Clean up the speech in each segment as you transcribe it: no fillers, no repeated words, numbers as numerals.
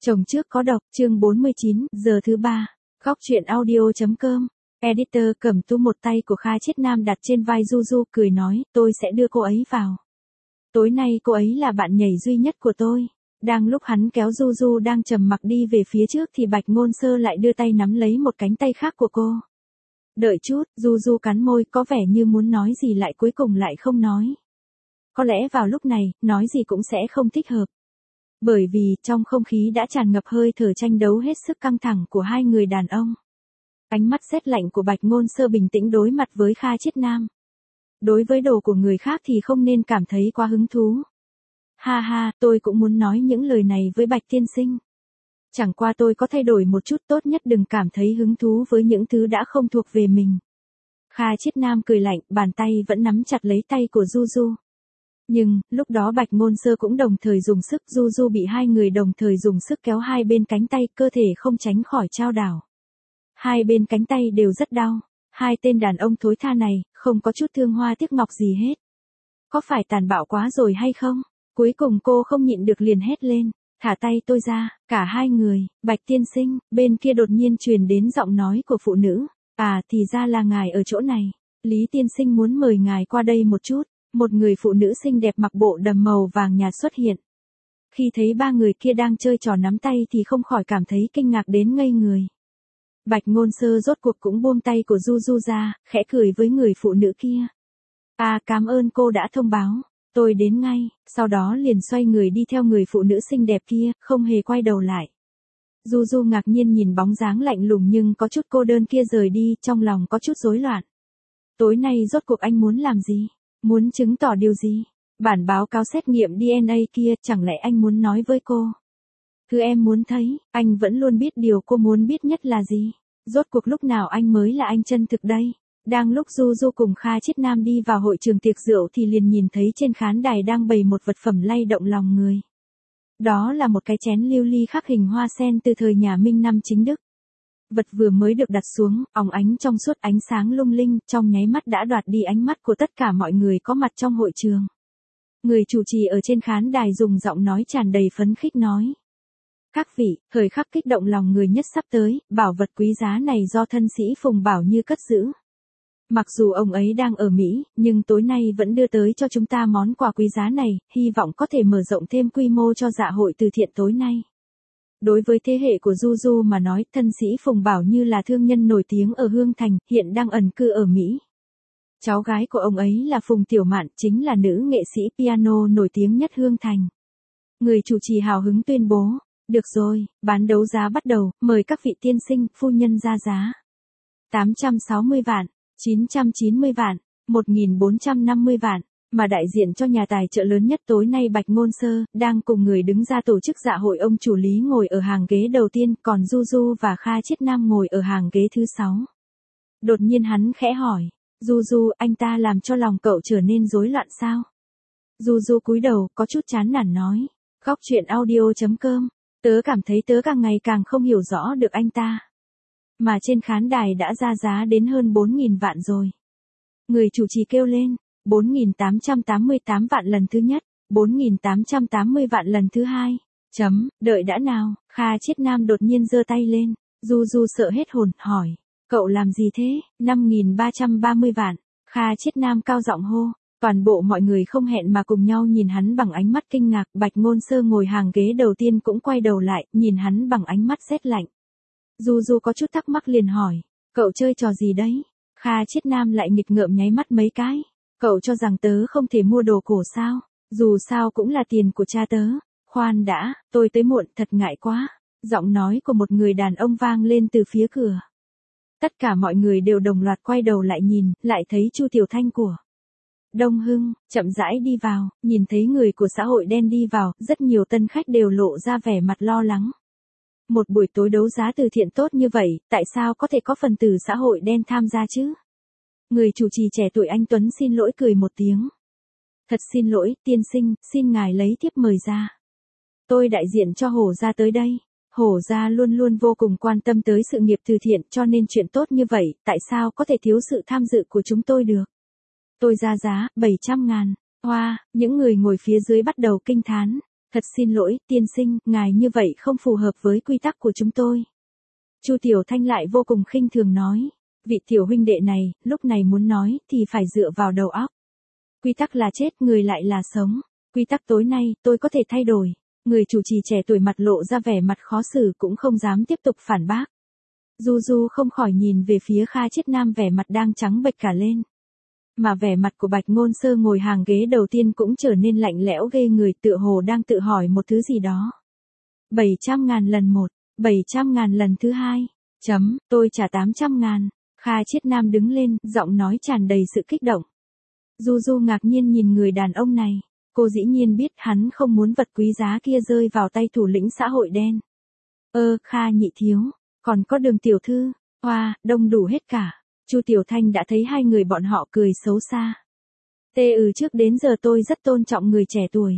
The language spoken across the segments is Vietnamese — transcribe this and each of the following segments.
Chồng trước có độc, chương 49, giờ thứ 3. Góc truyện audio.com. Editor cầm tu một tay của Kha Chiết Nam đặt trên vai Du cười nói, tôi sẽ đưa cô ấy vào. Tối nay cô ấy là bạn nhảy duy nhất của tôi. Đang lúc hắn kéo Du đang trầm mặc đi về phía trước thì Bạch Ngôn Sơ lại đưa tay nắm lấy một cánh tay khác của cô. Đợi chút, Du cắn môi có vẻ như muốn nói gì lại cuối cùng lại không nói. Có lẽ vào lúc này, nói gì cũng sẽ không thích hợp. Bởi vì trong không khí đã tràn ngập hơi thở tranh đấu hết sức căng thẳng của hai người đàn ông. Ánh mắt rét lạnh của Bạch Ngôn Sơ bình tĩnh đối mặt với Kha Chiết Nam. Đối với đồ của người khác thì không nên cảm thấy quá hứng thú. Ha ha, tôi cũng muốn nói những lời này với Bạch tiên sinh. Chẳng qua tôi có thay đổi một chút, tốt nhất đừng cảm thấy hứng thú với những thứ đã không thuộc về mình. Kha Chiết Nam cười lạnh, bàn tay vẫn nắm chặt lấy tay của Du. Nhưng, lúc đó Bạch Ngôn Sơ cũng đồng thời dùng sức, Du bị hai người đồng thời dùng sức kéo hai bên cánh tay, cơ thể không tránh khỏi chao đảo. Hai bên cánh tay đều rất đau, hai tên đàn ông thối tha này, không có chút thương hoa tiếc ngọc gì hết. Có phải tàn bạo quá rồi hay không? Cuối cùng cô không nhịn được liền hét lên, thả tay tôi ra, cả hai người, Bạch tiên sinh, bên kia đột nhiên truyền đến giọng nói của phụ nữ, à thì ra là ngài ở chỗ này, Lý tiên sinh muốn mời ngài qua đây một chút. Một người phụ nữ xinh đẹp mặc bộ đầm màu vàng nhạt xuất hiện. Khi thấy ba người kia đang chơi trò nắm tay thì không khỏi cảm thấy kinh ngạc đến ngây người. Bạch Ngôn Sơ rốt cuộc cũng buông tay của Du ra, khẽ cười với người phụ nữ kia. À cảm ơn cô đã thông báo, tôi đến ngay, sau đó liền xoay người đi theo người phụ nữ xinh đẹp kia, không hề quay đầu lại. Du ngạc nhiên nhìn bóng dáng lạnh lùng nhưng có chút cô đơn kia rời đi, trong lòng có chút rối loạn. Tối nay rốt cuộc anh muốn làm gì? Muốn chứng tỏ điều gì? Bản báo cáo xét nghiệm DNA kia, chẳng lẽ anh muốn nói với cô? Thứ em muốn thấy, anh vẫn luôn biết điều cô muốn biết nhất là gì? Rốt cuộc lúc nào anh mới là anh chân thực đây? Đang lúc Du cùng Kha Chiết Nam đi vào hội trường tiệc rượu thì liền nhìn thấy trên khán đài đang bày một vật phẩm lay động lòng người. Đó là một cái chén lưu ly khắc hình hoa sen từ thời nhà Minh năm chính Đức. Vật vừa mới được đặt xuống, óng ánh trong suốt ánh sáng lung linh, trong nháy mắt đã đoạt đi ánh mắt của tất cả mọi người có mặt trong hội trường. Người chủ trì ở trên khán đài dùng giọng nói tràn đầy phấn khích nói. Các vị, thời khắc kích động lòng người nhất sắp tới, bảo vật quý giá này do thân sĩ Phùng Bảo Như cất giữ. Mặc dù ông ấy đang ở Mỹ, nhưng tối nay vẫn đưa tới cho chúng ta món quà quý giá này, hy vọng có thể mở rộng thêm quy mô cho dạ hội từ thiện tối nay. Đối với thế hệ của Du mà nói, thân sĩ Phùng Bảo Như là thương nhân nổi tiếng ở Hương Thành, hiện đang ẩn cư ở Mỹ. Cháu gái của ông ấy là Phùng Tiểu Mạn, chính là nữ nghệ sĩ piano nổi tiếng nhất Hương Thành. Người chủ trì hào hứng tuyên bố, được rồi, bán đấu giá bắt đầu, mời các vị tiên sinh, phu nhân ra giá. 860 vạn, 990 vạn, 1450 vạn. Mà đại diện cho nhà tài trợ lớn nhất tối nay Bạch Ngôn Sơ, đang cùng người đứng ra tổ chức dạ hội, ông chủ Lý ngồi ở hàng ghế đầu tiên, còn Du và Kha Chiết Nam ngồi ở hàng ghế thứ 6. Đột nhiên hắn khẽ hỏi, Du, anh ta làm cho lòng cậu trở nên rối loạn sao? Du cúi đầu, có chút chán nản nói, góc truyện audio.com, tớ cảm thấy tớ càng ngày càng không hiểu rõ được anh ta. Mà trên khán đài đã ra giá đến hơn 4.000 vạn rồi. Người chủ trì kêu lên. 4.888 vạn lần thứ nhất, 4.880 vạn lần thứ hai. Đợi đã nào, Kha Chiết Nam đột nhiên giơ tay lên, Du sợ hết hồn, hỏi, cậu làm gì thế? 5.330 vạn, Kha Chiết Nam cao giọng hô, toàn bộ mọi người không hẹn mà cùng nhau nhìn hắn bằng ánh mắt kinh ngạc, Bạch Ngôn Sơ ngồi hàng ghế đầu tiên cũng quay đầu lại, nhìn hắn bằng ánh mắt rét lạnh. Du có chút thắc mắc liền hỏi, cậu chơi trò gì đấy? Kha Chiết Nam lại nghịch ngợm nháy mắt mấy cái. Cậu cho rằng tớ không thể mua đồ cổ sao? Dù sao cũng là tiền của cha tớ. Khoan đã, tôi tới muộn, thật ngại quá. Giọng nói của một người đàn ông vang lên từ phía cửa. Tất cả mọi người đều đồng loạt quay đầu lại nhìn, lại thấy Chu Tiểu Thanh của Đông Hưng, chậm rãi đi vào, nhìn thấy người của xã hội đen đi vào, rất nhiều tân khách đều lộ ra vẻ mặt lo lắng. Một buổi tối đấu giá từ thiện tốt như vậy, tại sao có thể có phần tử xã hội đen tham gia chứ? Người chủ trì trẻ tuổi anh Tuấn xin lỗi cười một tiếng. Thật xin lỗi, tiên sinh, xin ngài lấy thiếp mời ra. Tôi đại diện cho Hổ gia tới đây. Hổ gia luôn luôn vô cùng quan tâm tới sự nghiệp từ thiện, cho nên chuyện tốt như vậy, tại sao có thể thiếu sự tham dự của chúng tôi được? Tôi ra giá, 700.000. Hoa, những người ngồi phía dưới bắt đầu kinh thán. Thật xin lỗi, tiên sinh, ngài như vậy không phù hợp với quy tắc của chúng tôi. Chu Tiểu Thanh lại vô cùng khinh thường nói. Vị tiểu huynh đệ này, lúc này muốn nói thì phải dựa vào đầu óc. Quy tắc là chết, người lại là sống. Quy tắc tối nay, tôi có thể thay đổi. Người chủ trì trẻ tuổi mặt lộ ra vẻ mặt khó xử cũng không dám tiếp tục phản bác. Du Du không khỏi nhìn về phía Kha Chiết Nam vẻ mặt đang trắng bệch cả lên. Mà vẻ mặt của Bạch Ngôn Sơ ngồi hàng ghế đầu tiên cũng trở nên lạnh lẽo ghê người, tựa hồ đang tự hỏi một thứ gì đó. 700.000 lần một, 700.000 lần thứ hai. Tôi trả 800.000. Kha Chiết Nam đứng lên, giọng nói tràn đầy sự kích động. Du Du ngạc nhiên nhìn người đàn ông này. Cô dĩ nhiên biết hắn không muốn vật quý giá kia rơi vào tay thủ lĩnh xã hội đen. Kha nhị thiếu, còn có Đường tiểu thư, hoa, đông đủ hết cả. Chu Tiểu Thanh đã thấy hai người bọn họ cười xấu xa. Trước đến giờ tôi rất tôn trọng người trẻ tuổi.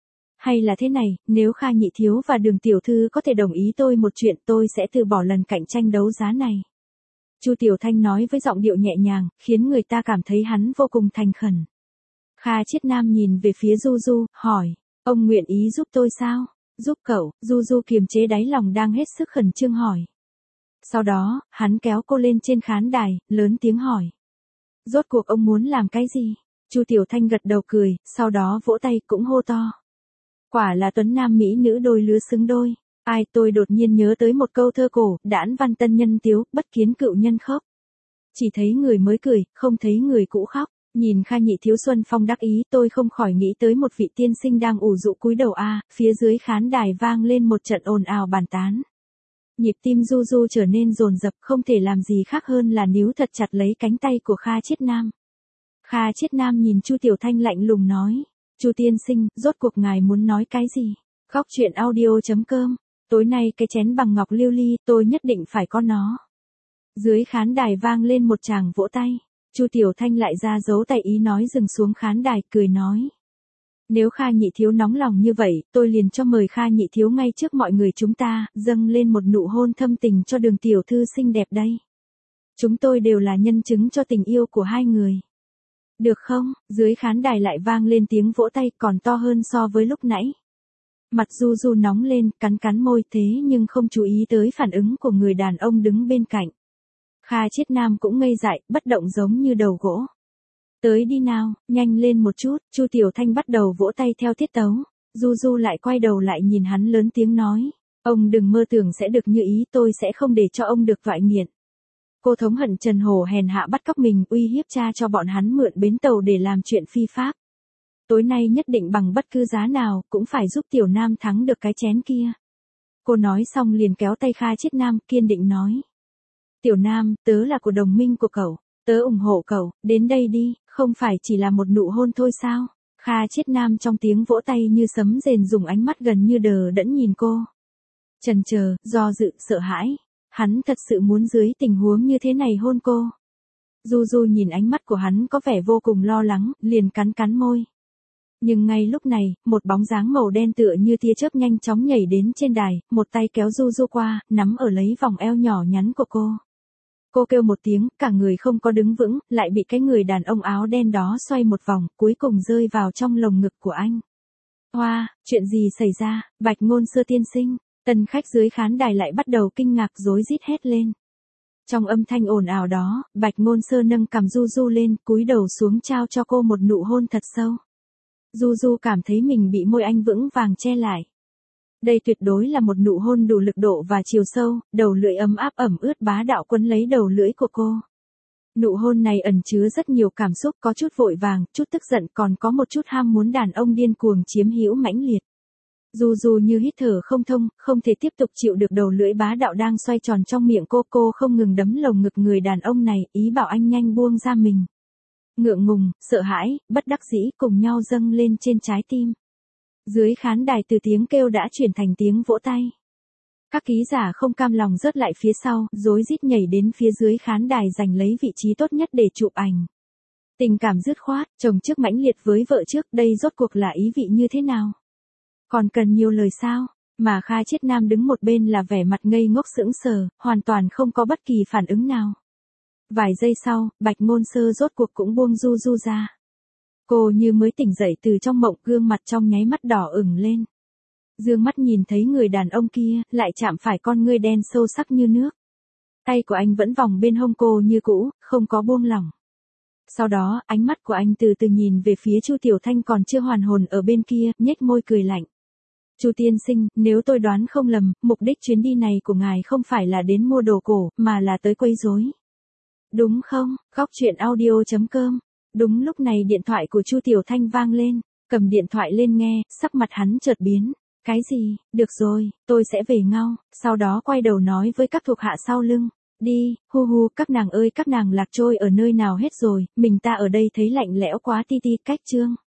Hay là thế này, nếu Kha nhị thiếu và Đường tiểu thư có thể đồng ý tôi một chuyện, tôi sẽ từ bỏ lần cạnh tranh đấu giá này. Chu Tiểu Thanh nói với giọng điệu nhẹ nhàng, khiến người ta cảm thấy hắn vô cùng thành khẩn. Kha Chiết Nam nhìn về phía Du Du, hỏi, ông nguyện ý giúp tôi sao? Giúp cậu? Du Du kiềm chế đáy lòng đang hết sức khẩn trương hỏi. Sau đó, hắn kéo cô lên trên khán đài, lớn tiếng hỏi. Rốt cuộc ông muốn làm cái gì? Chu Tiểu Thanh gật đầu cười, sau đó vỗ tay cũng hô to. Quả là tuấn nam mỹ nữ đôi lứa xứng đôi. Tôi đột nhiên nhớ tới một câu thơ cổ, đãn văn tân nhân tiếu, bất kiến cựu nhân khóc. Chỉ thấy người mới cười, không thấy người cũ khóc. Nhìn Kha nhị thiếu Xuân Phong đắc ý, tôi không khỏi nghĩ tới một vị tiên sinh đang ủ rũ cúi đầu phía dưới khán đài vang lên một trận ồn ào bàn tán. Nhịp tim Du Du trở nên dồn dập, không thể làm gì khác hơn là níu thật chặt lấy cánh tay của Kha Chiết Nam. Kha Chiết Nam nhìn Chu Tiểu Thanh lạnh lùng nói, Chu tiên sinh, rốt cuộc ngài muốn nói cái gì? Góc truyện audio.com, tối nay cái chén bằng ngọc lưu ly, tôi nhất định phải có nó. Dưới khán đài vang lên một tràng vỗ tay. Chu Tiểu Thanh lại ra dấu tay ý nói dừng xuống khán đài, cười nói. Nếu Kha nhị thiếu nóng lòng như vậy, tôi liền cho mời Kha nhị thiếu ngay trước mọi người chúng ta, dâng lên một nụ hôn thâm tình cho Đường tiểu thư xinh đẹp đây. Chúng tôi đều là nhân chứng cho tình yêu của hai người. Được không? Dưới khán đài lại vang lên tiếng vỗ tay còn to hơn so với lúc nãy. Mặt Du Du nóng lên, cắn cắn môi thế nhưng không chú ý tới phản ứng của người đàn ông đứng bên cạnh. Kha Chiết Nam cũng ngây dại, bất động giống như đầu gỗ. Tới đi nào, nhanh lên một chút, Chu Tiểu Thanh bắt đầu vỗ tay theo tiết tấu. Du Du lại quay đầu lại nhìn hắn lớn tiếng nói. Ông đừng mơ tưởng sẽ được như ý, tôi sẽ không để cho ông được toại nghiện. Cô thống hận Trần Hổ hèn hạ bắt cóc mình, uy hiếp cha cho bọn hắn mượn bến tàu để làm chuyện phi pháp. Tối nay nhất định bằng bất cứ giá nào, cũng phải giúp Tiểu Nam thắng được cái chén kia. Cô nói xong liền kéo tay Kha Chiết Nam, kiên định nói. Tiểu Nam, tớ là của đồng minh của cậu, tớ ủng hộ cậu, đến đây đi, không phải chỉ là một nụ hôn thôi sao? Kha Chiết Nam trong tiếng vỗ tay như sấm rền dùng ánh mắt gần như đờ đẫn nhìn cô. Chần chờ, do dự, sợ hãi, hắn thật sự muốn dưới tình huống như thế này hôn cô. Du Du nhìn ánh mắt của hắn có vẻ vô cùng lo lắng, liền cắn cắn môi. Nhưng ngay lúc này, một bóng dáng màu đen tựa như tia chớp nhanh chóng nhảy đến trên đài, một tay kéo Du Du qua, nắm ở lấy vòng eo nhỏ nhắn của cô. Cô kêu một tiếng, cả người không có đứng vững, lại bị cái người đàn ông áo đen đó xoay một vòng, cuối cùng rơi vào trong lồng ngực của anh. Hoa, chuyện gì xảy ra? Bạch Ngôn Sơ tiên sinh. Tân khách dưới khán đài lại bắt đầu kinh ngạc rối rít hét lên. Trong âm thanh ồn ào đó, Bạch Ngôn Sơ nâng cằm Du Du lên, cúi đầu xuống trao cho cô một nụ hôn thật sâu. Du Du cảm thấy mình bị môi anh vững vàng che lại. Đây tuyệt đối là một nụ hôn đủ lực độ và chiều sâu, đầu lưỡi ấm áp ẩm ướt bá đạo quấn lấy đầu lưỡi của cô. Nụ hôn này ẩn chứa rất nhiều cảm xúc, có chút vội vàng, chút tức giận, còn có một chút ham muốn đàn ông điên cuồng chiếm hữu mãnh liệt. Du Du như hít thở không thông, không thể tiếp tục chịu được đầu lưỡi bá đạo đang xoay tròn trong miệng cô không ngừng đấm lồng ngực người đàn ông này, ý bảo anh nhanh buông ra mình. Ngượng ngùng, sợ hãi, bất đắc dĩ cùng nhau dâng lên trên trái tim. Dưới khán đài từ tiếng kêu đã chuyển thành tiếng vỗ tay. Các ký giả không cam lòng rớt lại phía sau, rối rít nhảy đến phía dưới khán đài giành lấy vị trí tốt nhất để chụp ảnh. Tình cảm dứt khoát, chồng trước mãnh liệt với vợ trước, đây rốt cuộc là ý vị như thế nào? Còn cần nhiều lời sao? Mà Kha Chiết Nam đứng một bên là vẻ mặt ngây ngốc sững sờ, hoàn toàn không có bất kỳ phản ứng nào. Vài giây sau, Bạch Ngôn Sơ rốt cuộc cũng buông Du Du ra. Cô như mới tỉnh dậy từ trong mộng, gương mặt trong nháy mắt đỏ ửng lên. Dương mắt nhìn thấy người đàn ông kia, lại chạm phải con ngươi đen sâu sắc như nước. Tay của anh vẫn vòng bên hông cô như cũ, không có buông lỏng. Sau đó, ánh mắt của anh từ từ nhìn về phía Chu Tiểu Thanh còn chưa hoàn hồn ở bên kia, nhếch môi cười lạnh. Chu tiên sinh, nếu tôi đoán không lầm, mục đích chuyến đi này của ngài không phải là đến mua đồ cổ, mà là tới quấy rối. Đúng không? Góc truyện audio.com. Đúng lúc này điện thoại của Chu Tiểu Thanh vang lên, cầm điện thoại lên nghe, sắc mặt hắn chợt biến. Cái gì? Được rồi, tôi sẽ về ngay. Sau đó quay đầu nói với các thuộc hạ sau lưng. Đi, hu hu, các nàng ơi, các nàng lạc trôi ở nơi nào hết rồi, mình ta ở đây thấy lạnh lẽo quá, ti ti, cách chương.